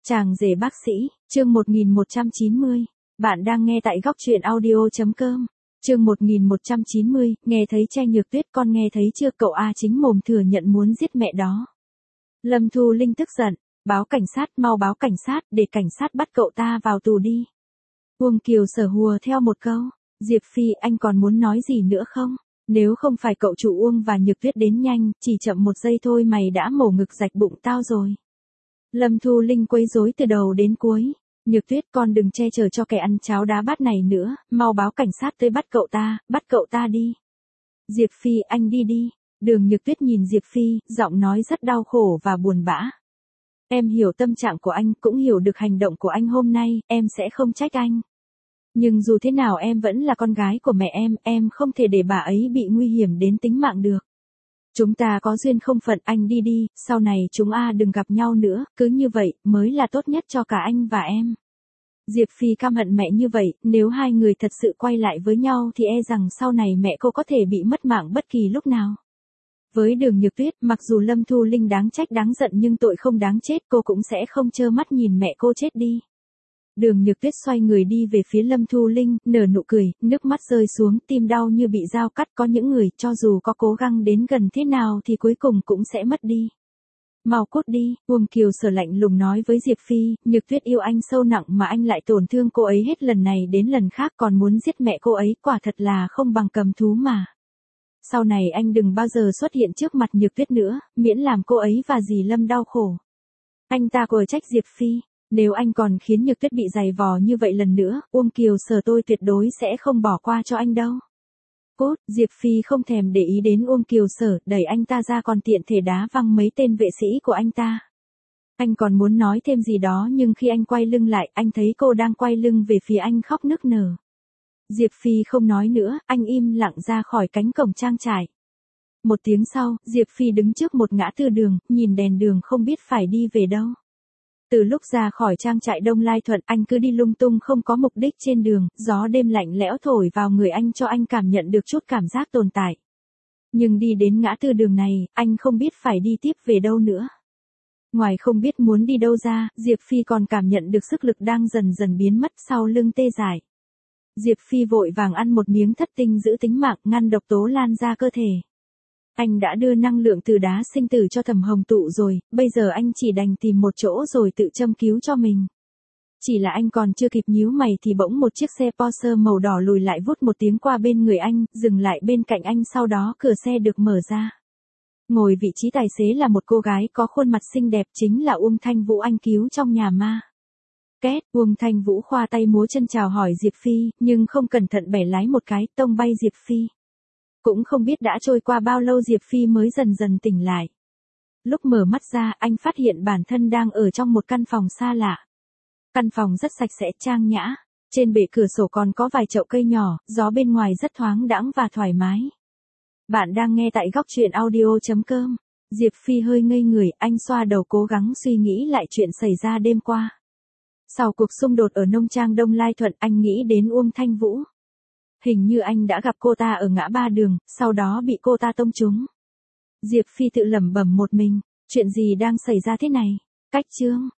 Chàng rể bác sĩ, chương 1190. Bạn đang nghe tại góc truyện audio.com. Chương 1190, nghe thấy Tranh Nhược Tuyết, con nghe thấy chưa, cậu A chính mồm thừa nhận muốn giết mẹ đó. Lâm Thu Linh tức giận, báo cảnh sát, mau báo cảnh sát, để cảnh sát bắt cậu ta vào tù đi. Uông Kiều Sở hùa theo một câu, Diệp Phi, anh còn muốn nói gì nữa không? Nếu không phải cậu chủ Uông và Nhược Tuyết đến nhanh, chỉ chậm một giây thôi mày đã mổ ngực rạch bụng tao rồi. Lâm Thu Linh quấy rối từ đầu đến cuối. Nhược Tuyết, con đừng che chở cho kẻ ăn cháo đá bát này nữa, mau báo cảnh sát tới bắt cậu ta đi. Diệp Phi, anh đi đi. Đường Nhược Tuyết nhìn Diệp Phi, giọng nói rất đau khổ và buồn bã. Em hiểu tâm trạng của anh, cũng hiểu được hành động của anh hôm nay, em sẽ không trách anh. Nhưng dù thế nào em vẫn là con gái của mẹ em không thể để bà ấy bị nguy hiểm đến tính mạng được. Chúng ta có duyên không phận, anh đi đi, sau này chúng đừng gặp nhau nữa, cứ như vậy mới là tốt nhất cho cả anh và em. Diệp Phi căm hận mẹ như vậy, nếu hai người thật sự quay lại với nhau thì e rằng sau này mẹ cô có thể bị mất mạng bất kỳ lúc nào. Với Đường Nhược Tuyết, mặc dù Lâm Thu Linh đáng trách đáng giận nhưng tội không đáng chết, cô cũng sẽ không trơ mắt nhìn mẹ cô chết đi. Đường Nhược Tuyết xoay người đi về phía Lâm Thu Linh, nở nụ cười, nước mắt rơi xuống, tim đau như bị dao cắt. Có những người, cho dù có cố gắng đến gần thế nào thì cuối cùng cũng sẽ mất đi. Mau cút đi, Uông Kiều Sở lạnh lùng nói với Diệp Phi, Nhược Tuyết yêu anh sâu nặng mà anh lại tổn thương cô ấy hết lần này đến lần khác, còn muốn giết mẹ cô ấy, quả thật là không bằng cầm thú mà. Sau này anh đừng bao giờ xuất hiện trước mặt Nhược Tuyết nữa, miễn làm cô ấy và dì Lâm đau khổ. Anh ta quở trách Diệp Phi. Nếu anh còn khiến Nhược Tuyết bị giày vò như vậy lần nữa, Uông Kiều Sở tôi tuyệt đối sẽ không bỏ qua cho anh đâu. Cút, Diệp Phi không thèm để ý đến Uông Kiều Sở, đẩy anh ta ra còn tiện thể đá văng mấy tên vệ sĩ của anh ta. Anh còn muốn nói thêm gì đó nhưng khi anh quay lưng lại, anh thấy cô đang quay lưng về phía anh khóc nức nở. Diệp Phi không nói nữa, anh im lặng ra khỏi cánh cổng trang trại. Một tiếng sau, Diệp Phi đứng trước một ngã tư đường, nhìn đèn đường không biết phải đi về đâu. Từ lúc ra khỏi trang trại Đông Lai Thuận, anh cứ đi lung tung không có mục đích trên đường, gió đêm lạnh lẽo thổi vào người anh cho anh cảm nhận được chút cảm giác tồn tại. Nhưng đi đến ngã tư đường này, anh không biết phải đi tiếp về đâu nữa. Ngoài không biết muốn đi đâu ra, Diệp Phi còn cảm nhận được sức lực đang dần dần biến mất, sau lưng tê dại. Diệp Phi vội vàng ăn một miếng thất tinh giữ tính mạng, ngăn độc tố lan ra cơ thể. Anh đã đưa năng lượng từ đá sinh tử cho Thẩm Hồng Tụ rồi, bây giờ anh chỉ đành tìm một chỗ rồi tự châm cứu cho mình. Chỉ là anh còn chưa kịp nhíu mày thì bỗng một chiếc xe Porsche màu đỏ lùi lại vút một tiếng qua bên người anh, dừng lại bên cạnh anh, sau đó cửa xe được mở ra. Ngồi vị trí tài xế là một cô gái có khuôn mặt xinh đẹp, chính là Uông Thanh Vũ anh cứu trong nhà ma. Két, Uông Thanh Vũ khoa tay múa chân chào hỏi Diệp Phi, nhưng không cẩn thận bẻ lái một cái, tông bay Diệp Phi. Cũng không biết đã trôi qua bao lâu Diệp Phi mới dần dần tỉnh lại. Lúc mở mắt ra, anh phát hiện bản thân đang ở trong một căn phòng xa lạ. Căn phòng rất sạch sẽ, trang nhã. Trên bệ cửa sổ còn có vài chậu cây nhỏ, gió bên ngoài rất thoáng đãng và thoải mái. Bạn đang nghe tại góc truyện audio.com. Diệp Phi hơi ngây người, anh xoa đầu cố gắng suy nghĩ lại chuyện xảy ra đêm qua. Sau cuộc xung đột ở nông trang Đông Lai Thuận, anh nghĩ đến Uông Thanh Vũ. Hình như anh đã gặp cô ta ở ngã ba đường, sau đó bị cô ta tông trúng. Diệp Phi tự lẩm bẩm một mình, chuyện gì đang xảy ra thế này? Cách chương